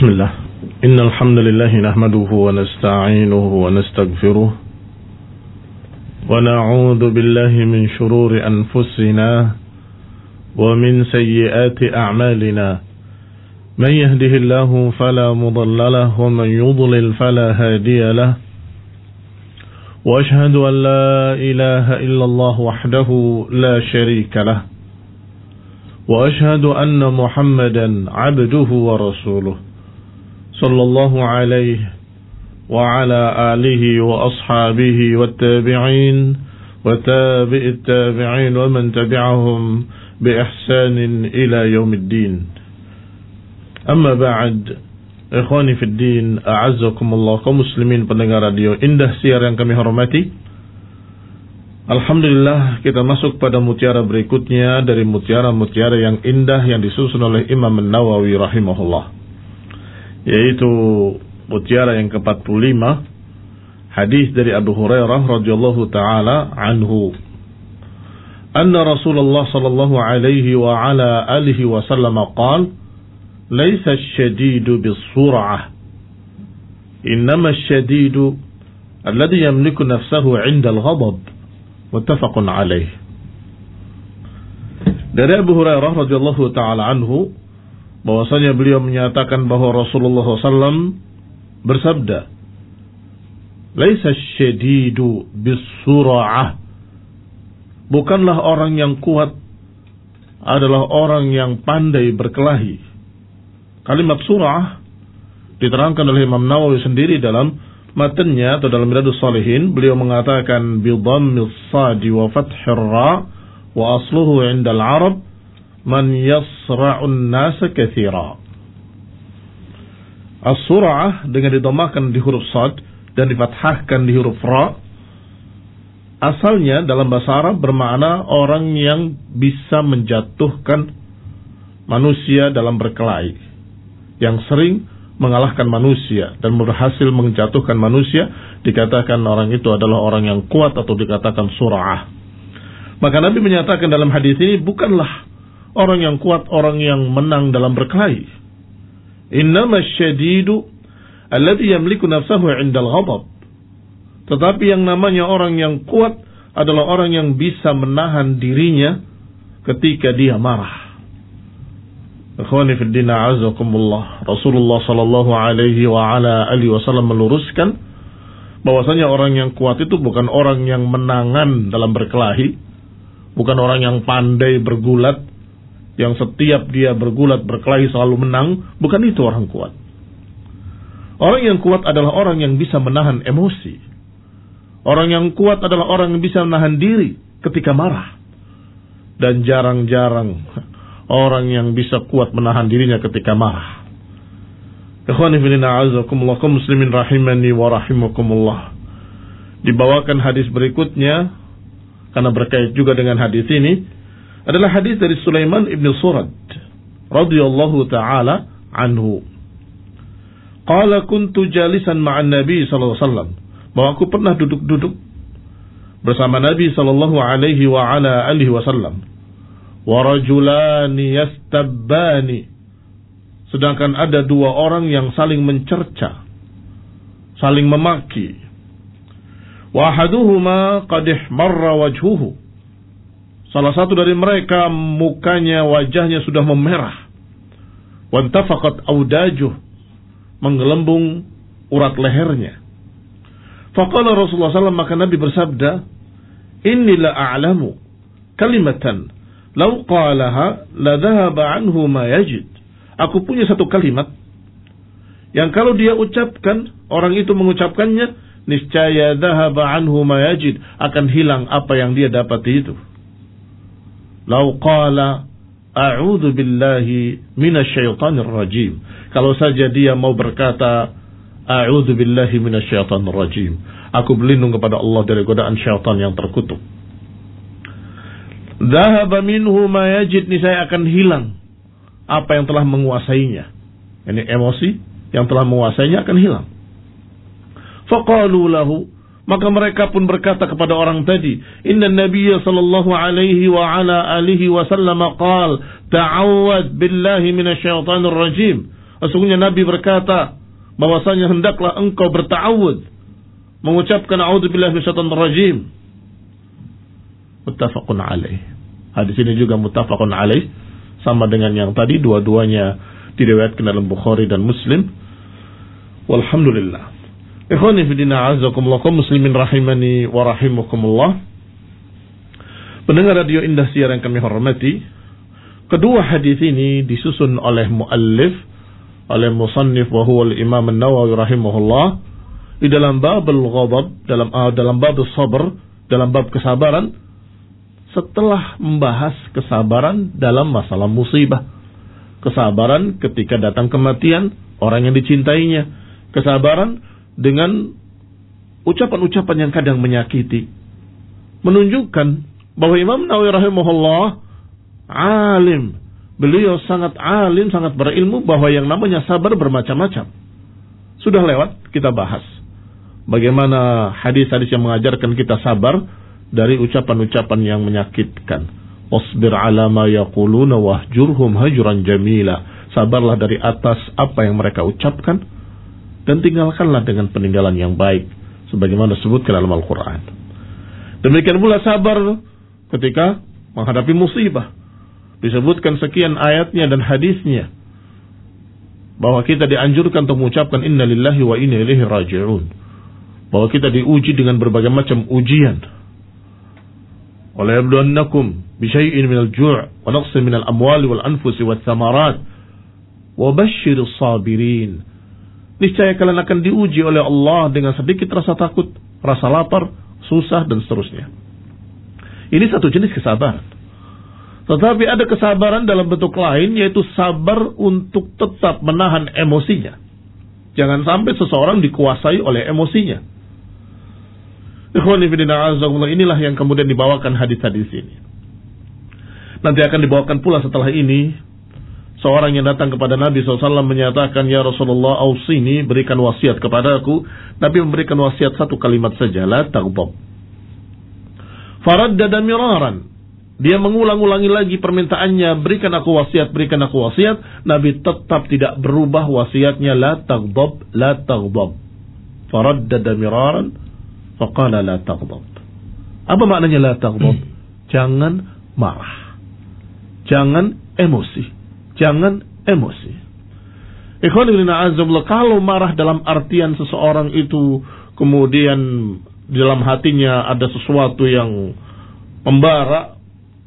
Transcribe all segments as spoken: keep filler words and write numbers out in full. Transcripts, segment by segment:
Bismillah. Innal hamdalillah nahmaduhu wa nasta'inuhu wa nastaghfiruh wa na'udzu billahi min shururi anfusina wa min sayyiati a'malina. Man yahdihillahu fala mudilla lahu wa man yudlil fala hadiya lahu. Wa ashhadu an la ilaha illallah wahdahu la sharika lahu. Wa ashhadu anna Muhammadan 'abduhu wa rasuluh. Sallallahu alaihi wa ala alihi wa ashabihi wa tabi'in wa tabi'it tabi'in wa man tabi'ahum bi ihsanin ila yaumiddin. Amma ba'd, ikhwani fid din, a'azzakumullah, kaum muslimin pendengar radio Indah Siar yang kami hormati. Alhamdulillah, kita masuk pada mutiara berikutnya dari mutiara-mutiara yang indah yang disusun oleh Imam An-Nawawi rahimahullah, yaitu mutiara yang ke empat puluh lima, hadis dari Abu Hurairah radhiyallahu taala anhu, anna Rasulullah sallallahu alaihi wa ala alihi wa sallam qala, laisa asy-syadidu bis-sur'ah, innama asy-syadidu alladhi yamliku nafsahu 'inda al-ghadab. Muttafaqun alaih. Dari Abu Hurairah radhiyallahu taala anhu, bahwasanya beliau menyatakan bahwa Rasulullah sallallahu alaihi wasallam bersabda, laisa syadidu bis-sur'ah, bukanlah orang yang kuat adalah orang yang pandai berkelahi. Kalimat sur'ah diterangkan oleh Imam Nawawi sendiri dalam matanya atau dalam Riyadhus Shalihin. Beliau mengatakan bi dhammis shadi wa fathir ra wa asluhu 'inda al-'arab man yasra'un nasa katsira. As-sur'ah dengan didhammakan di huruf sad dan difathahkan di huruf ra, asalnya dalam bahasa Arab bermakna orang yang bisa menjatuhkan manusia dalam berkelahi, yang sering mengalahkan manusia dan berhasil menjatuhkan manusia, dikatakan orang itu adalah orang yang kuat atau dikatakan sur'ah. Maka Nabi menyatakan dalam hadis ini, bukanlah orang yang kuat orang yang menang dalam berkelahi. Innama syadidu alladhi yamliku nafsahu 'inda al-ghadab. Tetapi yang namanya orang yang kuat adalah orang yang bisa menahan dirinya ketika dia marah. Ikhwani fid din, a'azzakumullah. Rasulullah sallallahu alaihi wa ala alihi wasallam meluruskan bahwasanya orang yang kuat itu bukan orang yang menangan dalam berkelahi, bukan orang yang pandai bergulat, yang setiap dia bergulat berkelahi selalu menang. Bukan itu orang kuat. Orang yang kuat adalah orang yang bisa menahan emosi. Orang yang kuat adalah orang yang bisa menahan diri ketika marah. Dan jarang-jarang orang yang bisa kuat menahan dirinya ketika marah. Ikhwani fillah, a'azzakumullah, kaum muslimin rahimani wa rahimakumullah. Dibawakan hadis berikutnya karena berkait juga dengan hadis ini, adalah hadis dari Sulaiman ibn Surad radhiyallahu taala anhu. Qala kuntu jalisan ma'an Nabi sallallahu alaihi wasallam, bahwa aku pernah duduk-duduk bersama Nabi sallallahu alaihi wa ala alihi wasallam. Wa rajulani yastabbani, sedangkan ada dua orang yang saling mencerca, saling memaki. Wa ahaduhuma qad ihmarra wajhuhu, salah satu dari mereka mukanya, wajahnya sudah memerah. Wa intafaqat audajuh, menggelembung urat lehernya. Faqala Rasulullah sallallahu alaihi wasallam, maka Nabi bersabda, inni la a'lamu kalimatan law qalaha la dhahaba anhu ma yajid. Aku punya satu kalimat yang kalau dia ucapkan, orang itu mengucapkannya, niscaya dhahaba anhu ma yajid, akan hilang apa yang dia dapati itu. Law qala a'udzu billahi minasyaitonir rajim, kalau saja dia mau berkata a'udzu billahi minasyaitonir rajim, aku berlindung kepada Allah dari godaan syaitan yang terkutuk. Dhahaba minhu ma yajid, niscaya akan hilang apa yang telah menguasainya. Ini emosi yang telah menguasainya akan hilang. Faqalu lahu, maka mereka pun berkata kepada orang tadi, inna nabiyya sallallahu alaihi wa ala alihi wa sallam qala ta'awwad billahi minasyaitonir rajim. Sesungguhnya Nabi berkata bahwasanya hendaklah engkau berta'awud, mengucapkan a'udzubillahi minasyaitonir rajim. Muttafaqun alaih. Hadis ini juga muttafaqun alaih, sama dengan yang tadi, dua-duanya diriwayatkan dalam Bukhari dan Muslim. Walhamdulillah. Ikhwani fi din, a'azzakumullah, kaum muslimin rahimani wa rahimakumullah. Pendengar radio Indah Siar yang kami hormati, kedua hadis ini disusun oleh muallif, oleh musannif wa huwa al-Imam An-Nawawi rahimahullah, di dalam bab al-ghadab, dalam uh, dalam bab as-sabr, dalam bab kesabaran, setelah membahas kesabaran dalam masalah musibah, kesabaran ketika datang kematian orang yang dicintainya, kesabaran dengan ucapan-ucapan yang kadang menyakiti, menunjukkan bahwa Imam Nawawi rahimahullah alim. Beliau sangat alim, sangat berilmu bahwa yang namanya sabar bermacam-macam. Sudah lewat kita bahas bagaimana hadis-hadis yang mengajarkan kita sabar dari ucapan-ucapan yang menyakitkan. Wasbir ala ma yaquluna wahjurhum hajran jamila. Sabarlah dari atas apa yang mereka ucapkan dan tinggalkanlah dengan peninggalan yang baik, sebagaimana disebutkan dalam Al-Quran. Demikian pula sabar ketika menghadapi musibah. Disebutkan sekian ayatnya dan hadisnya bahwa kita dianjurkan untuk mengucapkan inna lillahi wa inna ilaihi raji'un, bahwa kita diuji dengan berbagai macam ujian. Wala yabluwannakum bisyai'in minal ju' wa naqsin minal amwali wal anfusi wat thamarat wa basyirus sabirin. Niscaya kalian akan diuji oleh Allah dengan sedikit rasa takut, rasa lapar, susah, dan seterusnya. Ini satu jenis kesabaran. Tetapi ada kesabaran dalam bentuk lain, yaitu sabar untuk tetap menahan emosinya. Jangan sampai seseorang dikuasai oleh emosinya. Ikhwani fillah, inilah yang kemudian dibawakan hadis-hadis ini. Nanti akan dibawakan pula setelah ini seorang yang datang kepada Nabi shallallahu alaihi wasallam menyatakan, ya Rasulullah, ausini, berikan wasiat kepadaku. Nabi memberikan wasiat satu kalimat saja, la taghdab. Faraddada miraran. Dia mengulang-ulangi lagi permintaannya, berikan aku wasiat, berikan aku wasiat. Nabi tetap tidak berubah wasiatnya, la taghdab, la taghdab. Faraddada miraran, faqala la taghdab. Apa maknanya la taghdab? Jangan marah, jangan emosi, jangan emosi. Ikhwan fillah, azzabillah, kalau marah dalam artian seseorang itu kemudian di dalam hatinya ada sesuatu yang membara,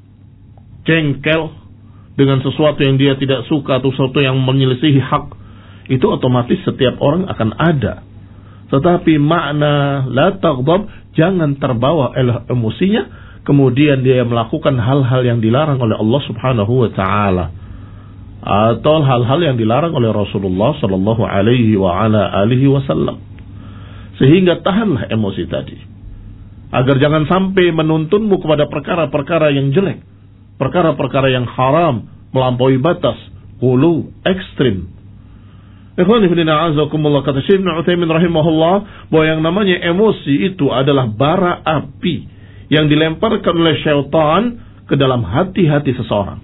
jengkel dengan sesuatu yang dia tidak suka atau sesuatu yang menyelisihi hak, itu otomatis setiap orang akan ada. Tetapi makna la taghdab, jangan terbawa oleh emosinya, kemudian dia melakukan hal-hal yang dilarang oleh Allah Subhanahu wa taala, atau hal-hal yang dilarang oleh Rasulullah sallallahu alaihi wa ala alihi wasallam. Sehingga tahanlah emosi tadi, agar jangan sampai menuntunmu kepada perkara-perkara yang jelek, perkara-perkara yang haram, melampaui batas, hulu, ekstrim. Ikhwan fillah, azakumullah, kata Syekh Ibnu Utsaimin rahimahullah, bahwa yang namanya emosi itu adalah bara api yang dilemparkan oleh syaitan ke dalam hati-hati seseorang.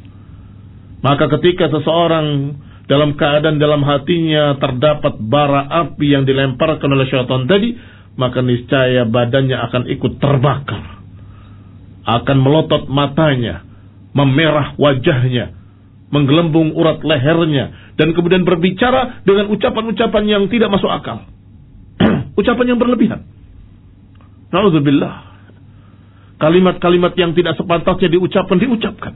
Maka ketika seseorang dalam keadaan dalam hatinya terdapat bara api yang dilemparkan oleh syaitan tadi, maka niscaya badannya akan ikut terbakar, akan melotot matanya, memerah wajahnya, menggelembung urat lehernya, dan kemudian berbicara dengan ucapan-ucapan yang tidak masuk akal. Ucapan yang berlebihan. Na'udzubillah. Kalimat-kalimat yang tidak sepantasnya diucapkan, diucapkan.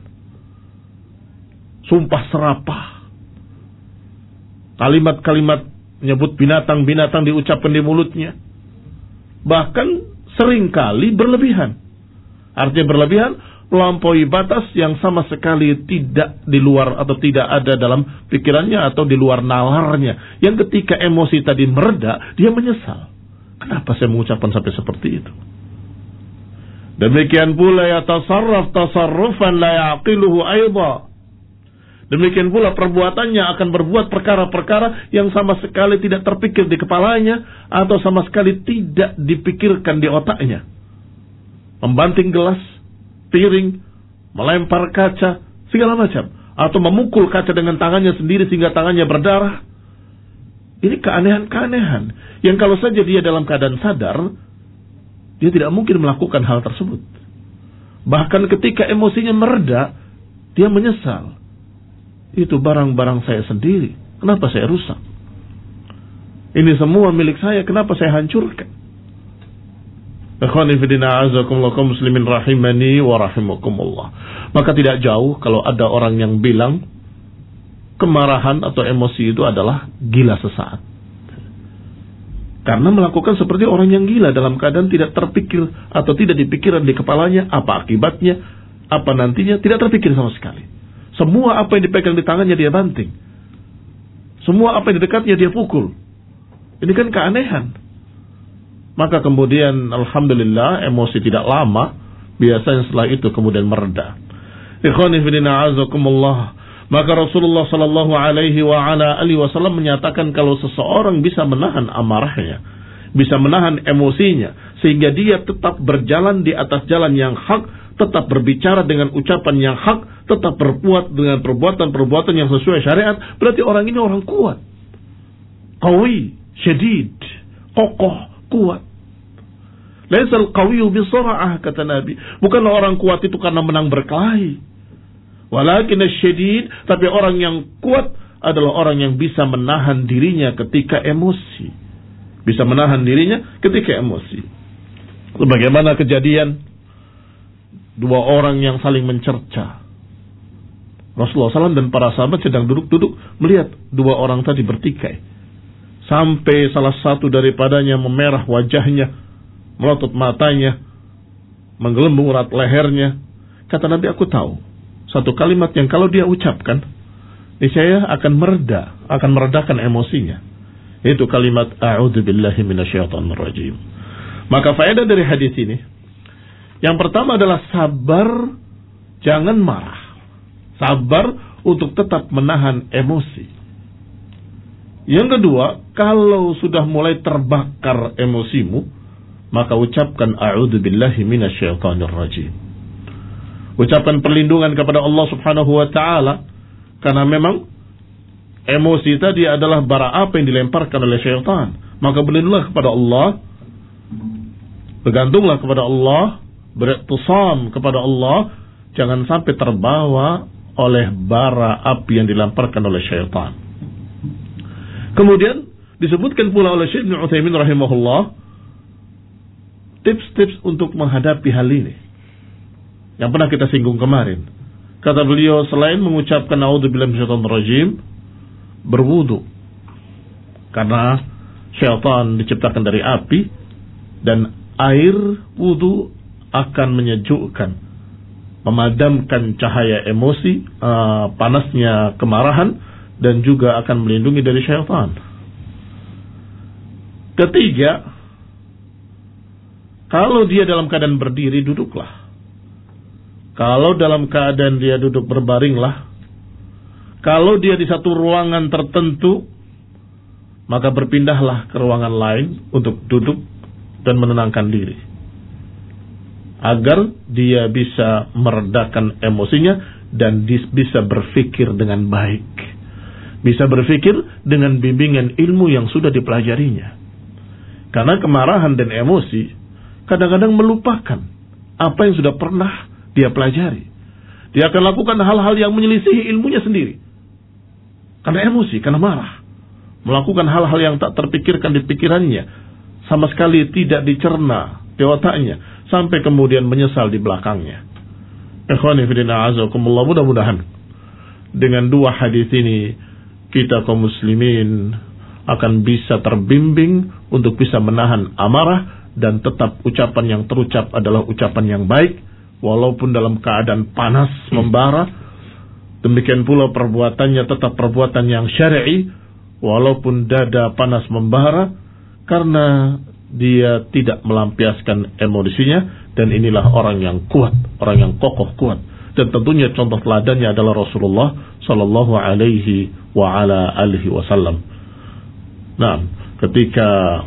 Sumpah serapah. Kalimat-kalimat menyebut binatang-binatang diucapkan di mulutnya. Bahkan seringkali berlebihan. Artinya berlebihan, melampaui batas yang sama sekali tidak di luar atau tidak ada dalam pikirannya atau di luar nalarnya. Yang ketika emosi tadi mereda, dia menyesal. Kenapa saya mengucapkan sampai seperti itu? Demikian pula ya tasarraf tasarrufan la yaqiluhu aidha. Demikian pula perbuatannya akan berbuat perkara-perkara yang sama sekali tidak terpikir di kepalanya atau sama sekali tidak dipikirkan di otaknya. Membanting gelas, piring, melempar kaca, segala macam. atau memukul kaca dengan tangannya sendiri sehingga tangannya berdarah. Ini keanehan-keanehan yang kalau saja dia dalam keadaan sadar, dia tidak mungkin melakukan hal tersebut. Bahkan ketika emosinya mereda, dia menyesal. Itu barang-barang saya sendiri, kenapa saya rusak? Ini semua milik saya, kenapa saya hancurkan? Ikhwani fillah a'azakumullah kaum muslimin rahimani wa rahimakumullah. Maka tidak jauh kalau ada orang yang bilang kemarahan atau emosi itu adalah gila sesaat. Karena melakukan seperti orang yang gila dalam keadaan tidak terpikir atau tidak dipikirkan di kepalanya apa akibatnya, apa nantinya, tidak terpikir sama sekali. Semua apa yang dipegang di tangannya dia banting. Semua apa yang di dekatnya dia pukul. Ini kan keanehan. Maka kemudian alhamdulillah emosi tidak lama, biasanya setelah itu kemudian mereda. Ikhwani fillah a'azakumullah. Maka Rasulullah sallallahu alaihi wa ala alihi wasallam menyatakan kalau seseorang bisa menahan amarahnya, bisa menahan emosinya sehingga dia tetap berjalan di atas jalan yang hak, tetap berbicara dengan ucapan yang hak, tetap berbuat dengan perbuatan-perbuatan yang sesuai syariat, berarti orang ini orang kuat. Qawi, syadid, kokoh, kuat. Laisal qawiyyu bisur'ah, kata Nabi. Bukanlah orang kuat itu karena menang berkelahi. Walakin asyadid, tapi orang yang kuat adalah orang yang bisa menahan dirinya ketika emosi. Bisa menahan dirinya ketika emosi. Bagaimana kejadian dua orang yang saling mencerca. Rasulullah shallallahu alaihi wasallam dan para sahabat sedang duduk-duduk melihat dua orang tadi bertikai. Sampai salah satu daripadanya memerah wajahnya, melotot matanya, menggelembung erat lehernya. Kata Nabi, aku tahu satu kalimat yang kalau dia ucapkan, niscaya akan mereda, akan meredakan emosinya. Itu kalimat a'udzubillahi minasyaitonir rajim. Maka faedah dari hadis ini, yang pertama adalah sabar, jangan marah. Sabar untuk tetap menahan emosi. Yang kedua, kalau sudah mulai terbakar emosimu, maka ucapkan a'udzubillahi minasyaitonir rajim. Ucapkan perlindungan kepada Allah Subhanahu wa taala, karena memang emosi tadi adalah bara api yang dilemparkan oleh syaitan. Maka berlindunglah kepada Allah, bergantunglah kepada Allah, beriktisam kepada Allah, jangan sampai terbawa oleh bara api yang dilemparkan oleh syaitan. Kemudian disebutkan pula oleh Syekh Ibnu Utsaimin rahimahullah tips-tips untuk menghadapi hal ini yang pernah kita singgung kemarin. Kata beliau, selain mengucapkan a'udzubillahi minasyaitonir rajim, berwudu. Karena syaitan diciptakan dari api, dan air wudu akan menyejukkan, memadamkan cahaya emosi, uh, panasnya kemarahan, dan juga akan melindungi dari syaitan. Ketiga, kalau dia dalam keadaan berdiri, duduklah. Kalau dalam keadaan dia duduk, berbaringlah. Kalau dia di satu ruangan tertentu, maka berpindahlah ke ruangan lain untuk duduk dan menenangkan diri, agar dia bisa meredakan emosinya dan bisa berpikir dengan baik, bisa berpikir dengan bimbingan ilmu yang sudah dipelajarinya. Karena kemarahan dan emosi kadang-kadang melupakan apa yang sudah pernah dia pelajari. Dia akan lakukan hal-hal yang menyelisihi ilmunya sendiri, karena emosi, karena marah. Melakukan hal-hal yang tak terpikirkan di pikirannya, sama sekali tidak dicerna di otaknya, sampai kemudian menyesal di belakangnya. Ikhwani fillah a'azakumullah, mudah-mudahan dengan dua hadis ini kita kaum muslimin akan bisa terbimbing untuk bisa menahan amarah, dan tetap ucapan yang terucap adalah ucapan yang baik walaupun dalam keadaan panas membara. Demikian pula perbuatannya tetap perbuatan yang syar'i walaupun dada panas membara, karena dia tidak melampiaskan emosinya. Dan inilah orang yang kuat, orang yang kokoh kuat. Dan tentunya contoh teladannya adalah Rasulullah sallallahu alaihi wa ala alihi wasallam. Nah, ketika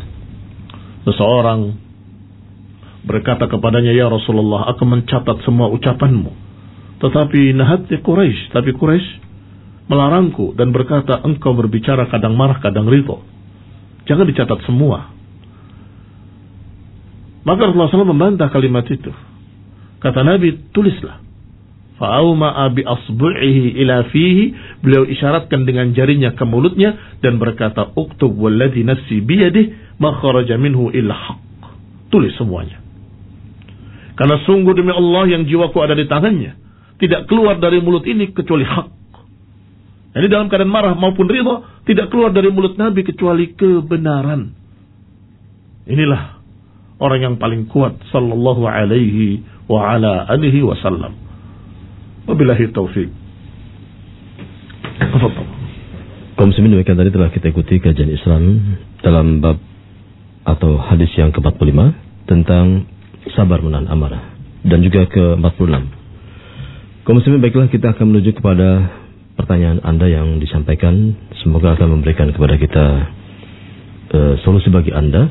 seseorang berkata kepadanya, ya Rasulullah, aku mencatat semua ucapanmu, Tetapi nahati Quraisy, tapi Quraisy melarangku dan berkata, engkau berbicara kadang marah, kadang ridho. Jangan dicatat semua. Maka Rasulullah shallallahu alaihi wasallam membantah kalimat itu. Kata Nabi, tulislah. Fa'auma'a bi asbu'ihi ila fihi. Beliau isyaratkan dengan jarinya ke mulutnya dan berkata, uktub walladhi nafsi biyadih ma kharaja minhu illa haq. Tulis semuanya. Karena sungguh demi Allah yang jiwaku ada di tangannya, tidak keluar dari mulut ini kecuali hak. Jadi dalam keadaan marah maupun ridha, tidak keluar dari mulut Nabi kecuali kebenaran. Inilah orang yang paling kuat sallallahu alaihi wa ala alihi wasallam. Wabillahi taufiq. Kaum muslimin, demikian tadi telah kita ikuti kajian Islam dalam bab atau hadis yang ke empat puluh lima tentang sabar menahan amarah dan juga ke empat puluh enam. Kaum muslimin, baiklah kita akan menuju kepada pertanyaan Anda yang disampaikan. Semoga akan memberikan kepada kita uh, solusi bagi Anda.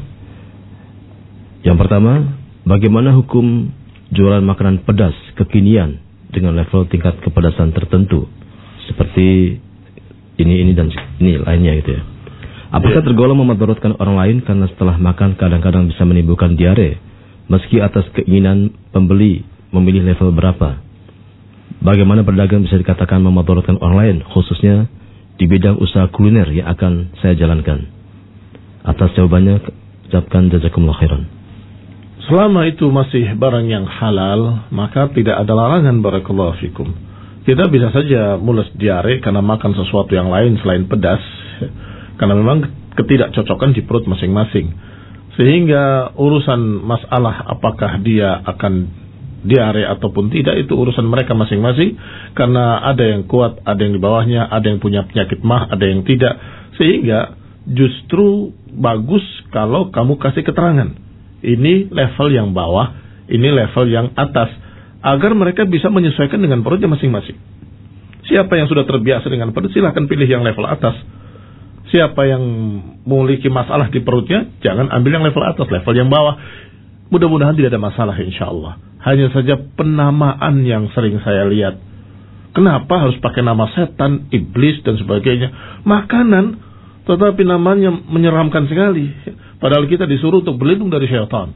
Yang pertama, bagaimana hukum jualan makanan pedas kekinian dengan level tingkat kepedasan tertentu seperti ini, ini dan ini lainnya gitu ya. Apakah tergolong memudaratkan orang lain karena setelah makan kadang-kadang bisa menimbulkan diare meski atas keinginan pembeli memilih level berapa? Bagaimana berdagang bisa dikatakan memudaratkan orang lain, khususnya di bidang usaha kuliner yang akan saya jalankan? Atas jawabannya, ucapkan jazakumullah khairan. Selama itu masih barang yang halal, maka tidak ada larangan, barakallahu fikum. Kita bisa saja mules diare karena makan sesuatu yang lain selain pedas, karena memang ketidakcocokan di perut masing-masing. Sehingga urusan masalah apakah dia akan diare ataupun tidak, itu urusan mereka masing-masing. Karena ada yang kuat, ada yang di bawahnya, ada yang punya penyakit mah, ada yang tidak. Sehingga justru bagus kalau kamu kasih keterangan. Ini level yang bawah, ini level yang atas, agar mereka bisa menyesuaikan dengan perutnya masing-masing. Siapa yang sudah terbiasa dengan perut, silahkan pilih yang level atas. Siapa yang memiliki masalah di perutnya, jangan ambil yang level atas, level yang bawah. Mudah-mudahan tidak ada masalah, insya Allah. Hanya saja penamaan yang sering saya lihat. Kenapa harus pakai nama setan, iblis dan sebagainya? Makanan, tetapi namanya menyeramkan sekali. Padahal kita disuruh untuk berlindung dari syaitan.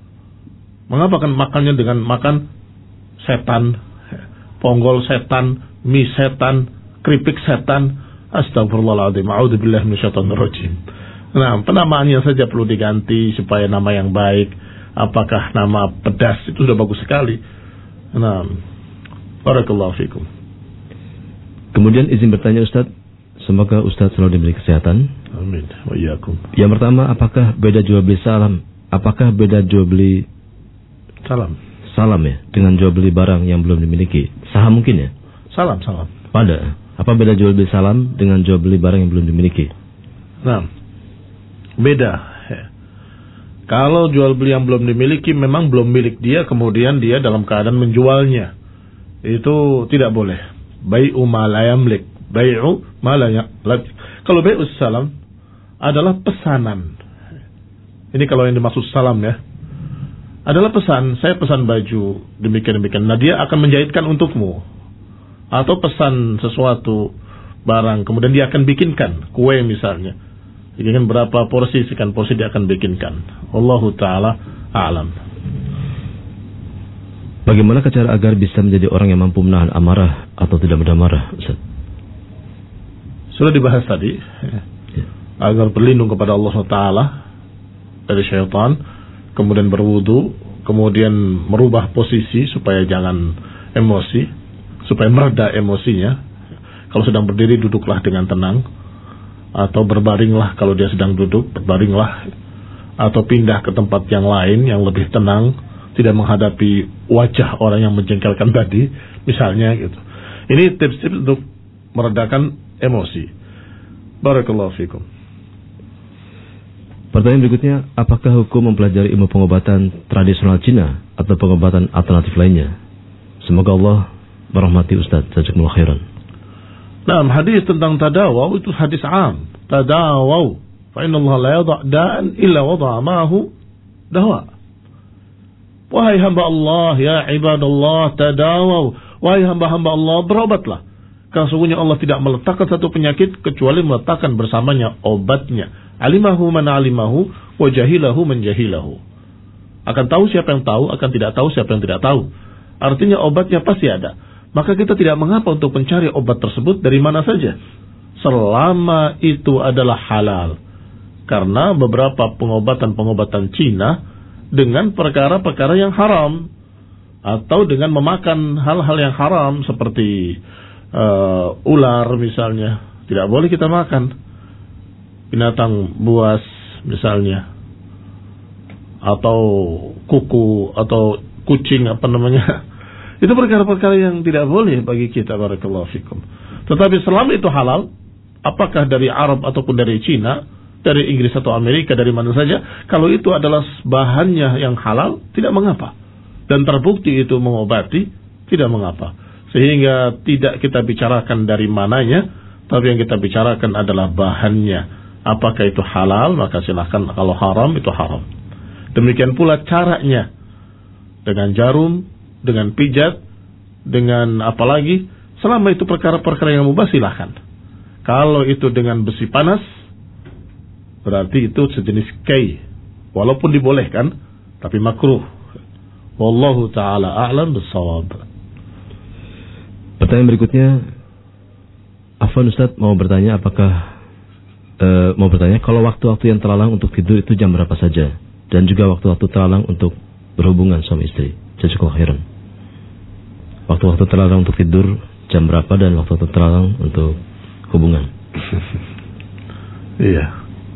Mengapa kan makannya dengan makan setan, ponggol setan, mie setan, keripik setan? Astagfirullahaladzim, a'udzubillahi minasyaitonir rajim. Nah, penamaannya saja perlu diganti supaya nama yang baik. Apakah nama pedas itu sudah bagus sekali. Nah, barakallahu fikum. Kemudian izin bertanya Ustaz, semoga Ustaz selalu diberi kesehatan. Amin. Wa iyyakum. Yang pertama, apakah beda jual beli salam? Apakah beda jual beli salam? Salam ya, dengan jual beli barang yang belum dimiliki. Saham mungkin ya? Salam, salam. Pada. Apa beda jual beli salam dengan jual beli barang yang belum dimiliki? Nah, beda. Kalau jual beli yang belum dimiliki memang belum milik dia, kemudian dia dalam keadaan menjualnya, itu tidak boleh. Bai'u ma la yamlik, bai'u ma la yamlik. Kalau bai'u salam adalah pesanan. Ini kalau yang dimaksud salam ya, adalah pesan. Saya pesan baju demikian-demikian. Nah, dia akan menjahitkan untukmu. Atau pesan sesuatu barang, kemudian dia akan bikinkan kue misalnya. Bikinkan berapa porsi, sekian porsi dia akan bikinkan. Wallahu ta'ala a'lam. Bagaimana cara agar bisa menjadi orang yang mampu menahan amarah atau tidak mudah marah, Ustaz? Sudah dibahas tadi ya. Agar berlindung kepada Allah subhanahu wa taala dari syaitan, kemudian berwudu, kemudian merubah posisi supaya jangan emosi, supaya mereda emosinya. Kalau sedang berdiri, duduklah dengan tenang, atau berbaringlah kalau dia sedang duduk, berbaringlah, atau pindah ke tempat yang lain yang lebih tenang, tidak menghadapi wajah orang yang menjengkelkan tadi misalnya gitu. Ini tips-tips untuk meredakan emosi. Barakallahu fikum. Pertanyaan berikutnya, apakah hukum mempelajari ilmu pengobatan tradisional Cina atau pengobatan alternatif lainnya? Semoga Allah merahmati Ustaz. Jazakumullah khairan. Nah, hadis tentang tadawaw itu hadis am. Tadawaw, fa inna Allah la yadha' da'an illa wada'a ma'ahu dawa. Wahai hamba Allah, ya ibadallah, tadawaw, wahai hamba-hamba Allah, berobatlah. Karena sungguhnya Allah tidak meletakkan satu penyakit kecuali meletakkan bersamanya obatnya. Alimahu man alimahu wa jahilahu man jahilahu. Akan tahu siapa yang tahu, akan tidak tahu siapa yang tidak tahu. Artinya obatnya pasti ada. Maka kita tidak mengapa untuk mencari obat tersebut dari mana saja, selama itu adalah halal. Karena beberapa pengobatan-pengobatan Cina dengan perkara-perkara yang haram, atau dengan memakan hal-hal yang haram seperti uh, ular misalnya, tidak boleh kita makan. Binatang buas misalnya, atau kuku, atau kucing apa namanya. Itu perkara-perkara yang tidak boleh bagi kita, barakallahu fikum. Tetapi selama itu halal, apakah dari Arab ataupun dari Cina, dari Inggris atau Amerika, dari mana saja, kalau itu adalah bahannya yang halal, tidak mengapa. Dan terbukti itu mengobati, tidak mengapa. Sehingga tidak kita bicarakan dari mananya, tapi yang kita bicarakan adalah bahannya. Apakah itu halal, maka silahkan. Kalau haram, itu haram. Demikian pula caranya. Dengan jarum, dengan pijat, dengan apa lagi, selama itu perkara-perkara yang mubah, silahkan. Kalau itu dengan besi panas, berarti itu sejenis kay. Walaupun dibolehkan, tapi makruh. Wallahu ta'ala a'lam bissawab. Pertanyaan berikutnya, Afwan Ustaz mau bertanya apakah e, mau bertanya kalau waktu-waktu yang terlarang untuk tidur itu jam berapa saja, dan juga waktu-waktu terlarang untuk berhubungan suami istri. Jazakallahu khairan. Waktu-waktu terlarang untuk tidur jam berapa, dan waktu-waktu terlarang untuk hubungan. Iya.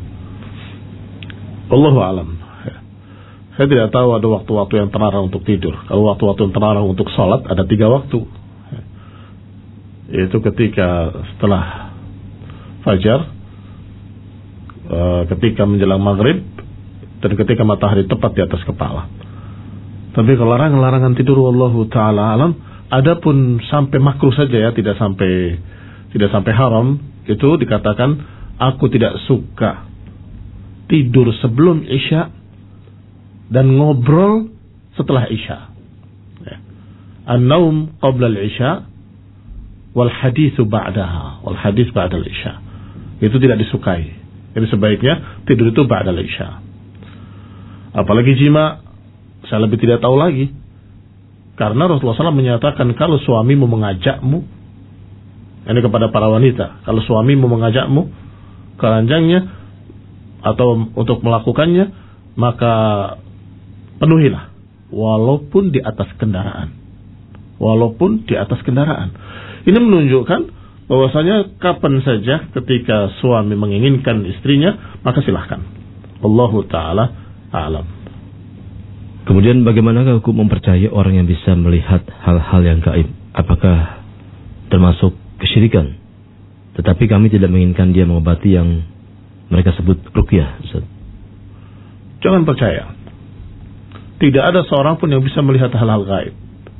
Allahu a'lam. Saya tidak tahu ada waktu-waktu yang terlarang untuk tidur. Kalau waktu-waktu yang terlarang untuk sholat, ada tiga waktu. Yaitu ketika setelah fajar, ketika menjelang maghrib, dan ketika matahari tepat di atas kepala. Tapi kalau larangan-larangan tidur, wallahu ta'ala alam, adapun sampai makruh saja ya, tidak sampai tidak sampai haram, itu dikatakan aku tidak suka tidur sebelum isya dan ngobrol setelah isya. Ya. An-naum qabla al-isya wal haditsu ba'daha, wal hadits ba'da al-isya. Itu tidak disukai. Jadi sebaiknya tidur itu ba'da al-isya. Apalagi jima, saya lebih tidak tahu lagi. Karena Rasulullah shallallahu alaihi wasallam menyatakan kalau suamimu mengajakmu, ini kepada para wanita, kalau suamimu mengajakmu ke ranjangnya atau untuk melakukannya, maka penuhilah, walaupun di atas kendaraan. Walaupun di atas kendaraan. Ini menunjukkan bahwasanya kapan saja ketika suami menginginkan istrinya, maka silahkan. Allahu ta'ala a'lam. Kemudian bagaimanakah hukum mempercayai orang yang bisa melihat hal-hal yang gaib? Apakah termasuk kesyirikan? Tetapi kami tidak menginginkan dia mengobati yang mereka sebut ruqyah. Jangan percaya. Tidak ada seorang pun yang bisa melihat hal-hal gaib.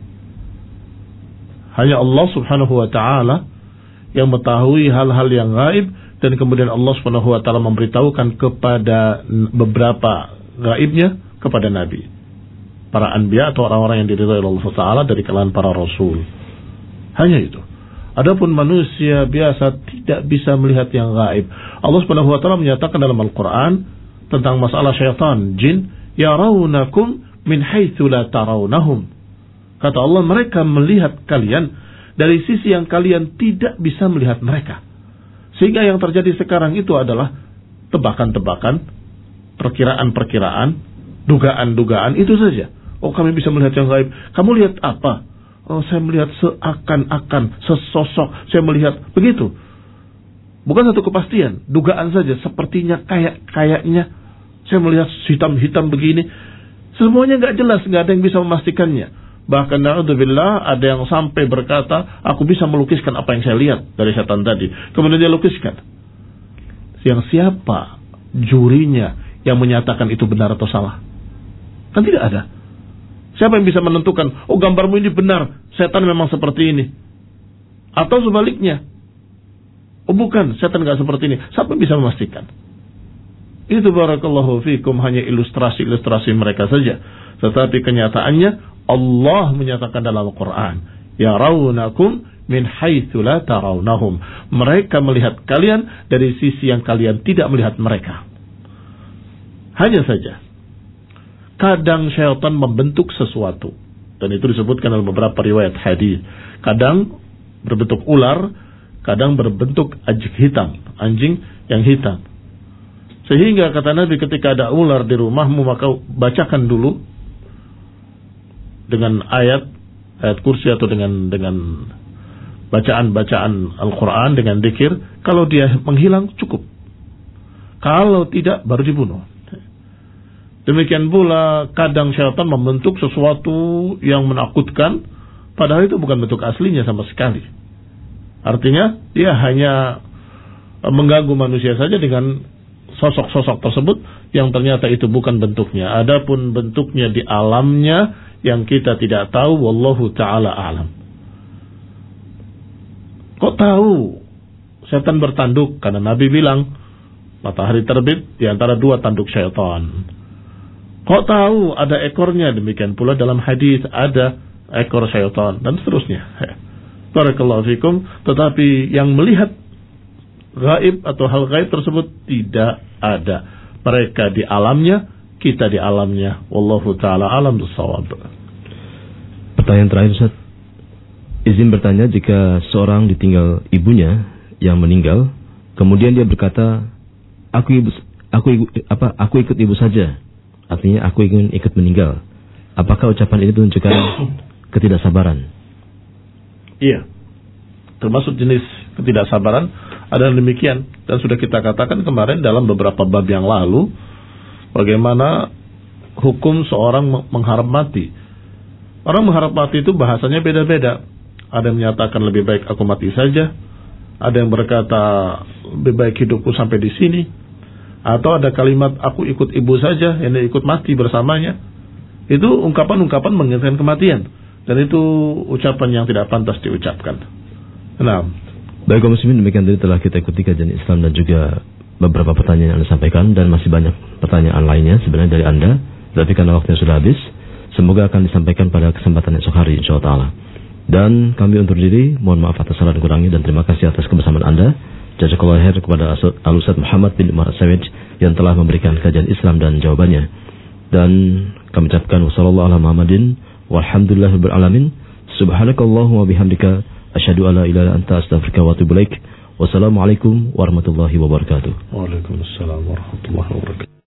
Hanya Allah subhanahu wa ta'ala yang mengetahui hal-hal yang gaib, dan kemudian Allah subhanahu wa ta'ala memberitahukan kepada beberapa gaibnya kepada Nabi, para anbiya atau orang-orang yang diridhai Allah Ta'ala dari kalangan para rasul. Hanya itu. Adapun manusia biasa tidak bisa melihat yang gaib. Allah Subhanahu wa taala menyatakan dalam Al-Qur'an tentang masalah syaitan, jin, yarawnakum min haitsu la tarawnahum. Kata Allah, mereka melihat kalian dari sisi yang kalian tidak bisa melihat mereka. Sehingga yang terjadi sekarang itu adalah tebakan-tebakan, perkiraan-perkiraan, dugaan-dugaan, itu saja. Oh, kami bisa melihat yang gaib. Kamu lihat apa? Oh, saya melihat seakan-akan, sesosok. Saya melihat begitu. Bukan satu kepastian, dugaan saja. Sepertinya, kayak-kayaknya. Saya melihat hitam-hitam begini. Semuanya nggak jelas, nggak ada yang bisa memastikannya. Bahkan na'udzubillah, ada yang sampai berkata, aku bisa melukiskan apa yang saya lihat dari setan tadi. Kemudian dia lukiskan. Yang siapa jurinya yang menyatakan itu benar atau salah? Kan tidak ada. Siapa yang bisa menentukan, oh gambarmu ini benar, setan memang seperti ini? Atau sebaliknya, oh bukan, setan gak seperti ini. Siapa yang bisa memastikan? Itu barakallahu fikum hanya ilustrasi-ilustrasi mereka saja. Tetapi kenyataannya Allah menyatakan dalam Al-Quran, yarawnakum min haitsu la tarawnahum. Mereka melihat kalian dari sisi yang kalian tidak melihat mereka. Hanya saja kadang syaitan membentuk sesuatu, dan itu disebutkan dalam beberapa riwayat hadis. Kadang berbentuk ular, kadang berbentuk anjing hitam, anjing yang hitam. Sehingga kata Nabi, ketika ada ular di rumahmu, maka bacakan dulu dengan ayat ayat kursi atau dengan dengan bacaan-bacaan Al-Quran, dengan dzikir. Kalau dia menghilang cukup, kalau tidak baru dibunuh. Demikian pula kadang syaitan membentuk sesuatu yang menakutkan, padahal itu bukan bentuk aslinya sama sekali. Artinya dia hanya mengganggu manusia saja dengan sosok-sosok tersebut yang ternyata itu bukan bentuknya. Adapun bentuknya di alamnya yang kita tidak tahu, wallahu ta'ala a'lam. Kok tahu setan bertanduk? Karena Nabi bilang matahari terbit di antara dua tanduk syaitan. Kok tahu ada ekornya? Demikian pula dalam hadis ada ekor syaitan dan seterusnya. Barakallahu fikum. Tetapi yang melihat gaib atau hal gaib tersebut tidak ada. Mereka di alamnya, kita di alamnya. Wallahu ta'ala alam bissawab. Pertanyaan terakhir, Ustaz. Izin bertanya, jika seorang ditinggal ibunya yang meninggal, kemudian dia berkata, aku ibu, aku ibu, apa, aku ikut ibu saja. Artinya aku ingin ikut meninggal. Apakah ucapan ini menunjukkan ketidaksabaran? Iya. Termasuk jenis ketidaksabaran ada demikian, dan sudah kita katakan kemarin dalam beberapa bab yang lalu bagaimana hukum seorang mengharap mati. Orang mengharap mati itu bahasanya beda-beda. Ada yang menyatakan lebih baik aku mati saja, ada yang berkata lebih baik hidupku sampai di sini, atau ada kalimat aku ikut ibu saja, yang ikut mati bersamanya. Itu ungkapan-ungkapan menginginkan kematian, dan itu ucapan yang tidak pantas diucapkan. Nah, baik kaum muslimin, demikian tadi telah kita ikuti kajian Islam dan juga beberapa pertanyaan yang Anda sampaikan, dan masih banyak pertanyaan lainnya sebenarnya dari Anda, tapi karena waktunya sudah habis, semoga akan disampaikan pada kesempatan esok hari insyaallah taala. Dan kami undur diri, mohon maaf atas salah dan kurangnya, dan terima kasih atas kebersamaan Anda. Jazakallahu khair kepada Al-Ustaz Muhammad bin Umar As-Sawid yang telah memberikan kajian Islam dan jawabannya. Dan kami ucapkan wassallallahu ala Muhammadin walhamdulillahirabbil alamin. Subhanakallahumma bihamdika asyhadu alla ilaha illa anta astaghfiruka wa atubu ilaik. Wassalamualaikum warahmatullahi wabarakatuh. Waalaikumsalam warahmatullahi wabarakatuh.